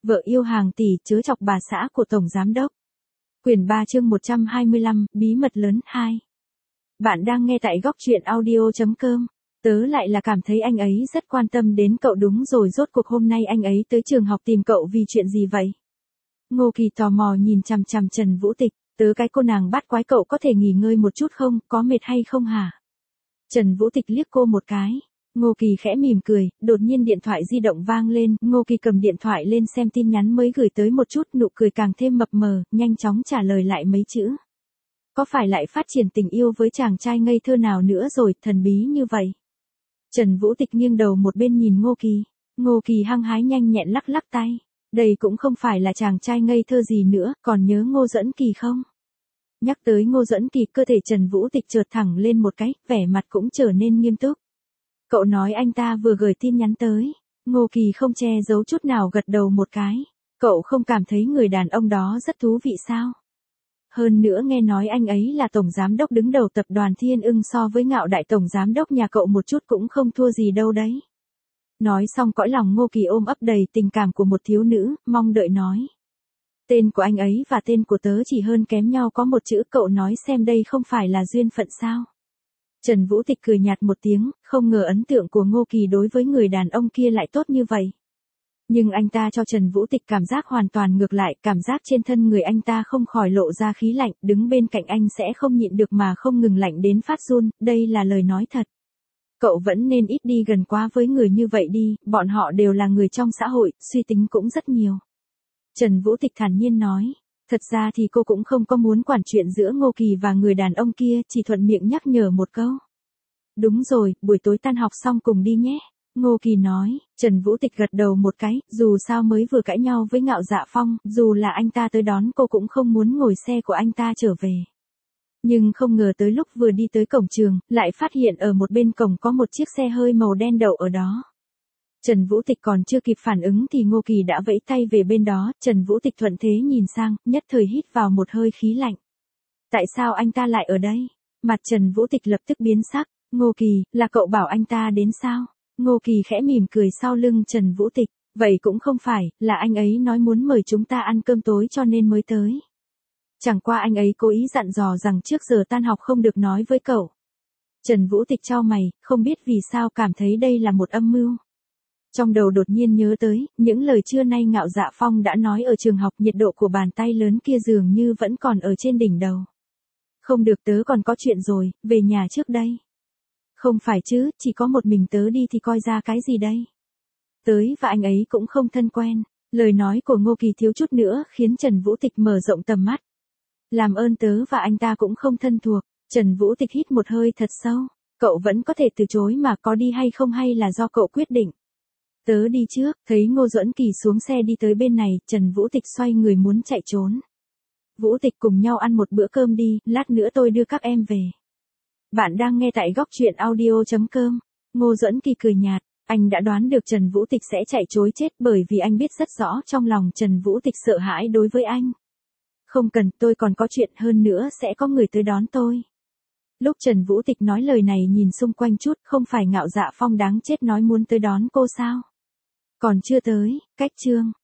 Vợ yêu hàng tỷ chớ chọc bà xã của Tổng Giám Đốc. Quyển 3 chương 125, Bí mật lớn 2. Bạn đang nghe tại góc truyện audio.com. Tớ lại là cảm thấy anh ấy rất quan tâm đến cậu đúng rồi, rốt cuộc hôm nay anh ấy tới trường học tìm cậu vì chuyện gì vậy? Ngô Kỳ tò mò nhìn chằm chằm Trần Vũ Tịch, tớ cái cô nàng bắt quái, cậu có thể nghỉ ngơi một chút không, có mệt hay không hả? Trần Vũ Tịch liếc cô một cái. Ngô Kỳ khẽ mỉm cười, đột nhiên điện thoại di động vang lên, Ngô Kỳ cầm điện thoại lên xem tin nhắn mới gửi tới một chút, nụ cười càng thêm mập mờ, nhanh chóng trả lời lại mấy chữ. Có phải lại phát triển tình yêu với chàng trai ngây thơ nào nữa rồi, thần bí như vậy? Trần Vũ Tịch nghiêng đầu một bên nhìn Ngô Kỳ. Ngô Kỳ hăng hái nhanh nhẹn lắc lắc tay. Đây cũng không phải là chàng trai ngây thơ gì nữa, còn nhớ Ngô Duẫn Kỳ không? Nhắc tới Ngô Duẫn Kỳ, cơ thể Trần Vũ Tịch chợt thẳng lên một cái, vẻ mặt cũng trở nên nghiêm túc. Cậu nói anh ta vừa gửi tin nhắn tới. Ngô Kỳ không che giấu chút nào gật đầu một cái. Cậu không cảm thấy người đàn ông đó rất thú vị sao? Hơn nữa nghe nói anh ấy là tổng giám đốc đứng đầu tập đoàn Thiên Ưng, so với Ngạo đại tổng giám đốc nhà cậu một chút cũng không thua gì đâu đấy. Nói xong cõi lòng Ngô Kỳ ôm ấp đầy tình cảm của một thiếu nữ, mong đợi nói. Tên của anh ấy và tên của tớ chỉ hơn kém nhau có một chữ, cậu nói xem đây không phải là duyên phận sao? Trần Vũ Tịch cười nhạt một tiếng, không ngờ ấn tượng của Ngô Kỳ đối với người đàn ông kia lại tốt như vậy. Nhưng anh ta cho Trần Vũ Tịch cảm giác hoàn toàn ngược lại, cảm giác trên thân người anh ta không khỏi lộ ra khí lạnh, đứng bên cạnh anh sẽ không nhịn được mà không ngừng lạnh đến phát run, đây là lời nói thật. Cậu vẫn nên ít đi gần quá với người như vậy đi, bọn họ đều là người trong xã hội, suy tính cũng rất nhiều. Trần Vũ Tịch thản nhiên nói. Thật ra thì cô cũng không có muốn quản chuyện giữa Ngô Kỳ và người đàn ông kia, chỉ thuận miệng nhắc nhở một câu. Đúng rồi, buổi tối tan học xong cùng đi nhé. Ngô Kỳ nói. Trần Vũ Tịch gật đầu một cái, dù sao mới vừa cãi nhau với Ngạo Dạ Phong, dù là anh ta tới đón cô cũng không muốn ngồi xe của anh ta trở về. Nhưng không ngờ tới lúc vừa đi tới cổng trường, lại phát hiện ở một bên cổng có một chiếc xe hơi màu đen đậu ở đó. Trần Vũ Tịch còn chưa kịp phản ứng thì Ngô Kỳ đã vẫy tay về bên đó, Trần Vũ Tịch thuận thế nhìn sang, nhất thời hít vào một hơi khí lạnh. Tại sao anh ta lại ở đây? Mặt Trần Vũ Tịch lập tức biến sắc. Ngô Kỳ, là cậu bảo anh ta đến sao? Ngô Kỳ khẽ mỉm cười sau lưng Trần Vũ Tịch. Vậy cũng không phải, là anh ấy nói muốn mời chúng ta ăn cơm tối cho nên mới tới. Chẳng qua anh ấy cố ý dặn dò rằng trước giờ tan học không được nói với cậu. Trần Vũ Tịch chau mày, không biết vì sao cảm thấy đây là một âm mưu. Trong đầu đột nhiên nhớ tới, những lời trưa nay Ngạo Dạ Phong đã nói ở trường học, nhiệt độ của bàn tay lớn kia dường như vẫn còn ở trên đỉnh đầu. Không được, tớ còn có chuyện rồi, về nhà trước đây. Không phải chứ, chỉ có một mình tớ đi thì coi ra cái gì đây. Tới và anh ấy cũng không thân quen. Lời nói của Ngô Kỳ thiếu chút nữa khiến Trần Vũ Tịch mở rộng tầm mắt. Làm ơn, tớ và anh ta cũng không thân thuộc. Trần Vũ Tịch hít một hơi thật sâu. Cậu vẫn có thể từ chối mà, có đi hay không hay là do cậu quyết định. Tớ đi trước. Thấy Ngô Duẫn Kỳ xuống xe đi tới bên này, Trần Vũ Tịch xoay người muốn chạy trốn. Vũ Tịch, cùng nhau ăn một bữa cơm đi, lát nữa tôi đưa các em về. Bạn đang nghe tại góc truyện audio.com. Ngô Duẫn Kỳ cười nhạt, anh đã đoán được Trần Vũ Tịch sẽ chạy trối chết, bởi vì anh biết rất rõ trong lòng Trần Vũ Tịch sợ hãi đối với anh. Không cần, tôi còn có chuyện, hơn nữa sẽ có người tới đón tôi. Lúc Trần Vũ Tịch nói lời này nhìn xung quanh chút, không phải Ngạo Dạ Phong đáng chết nói muốn tới đón cô sao? Còn chưa tới, cách chương.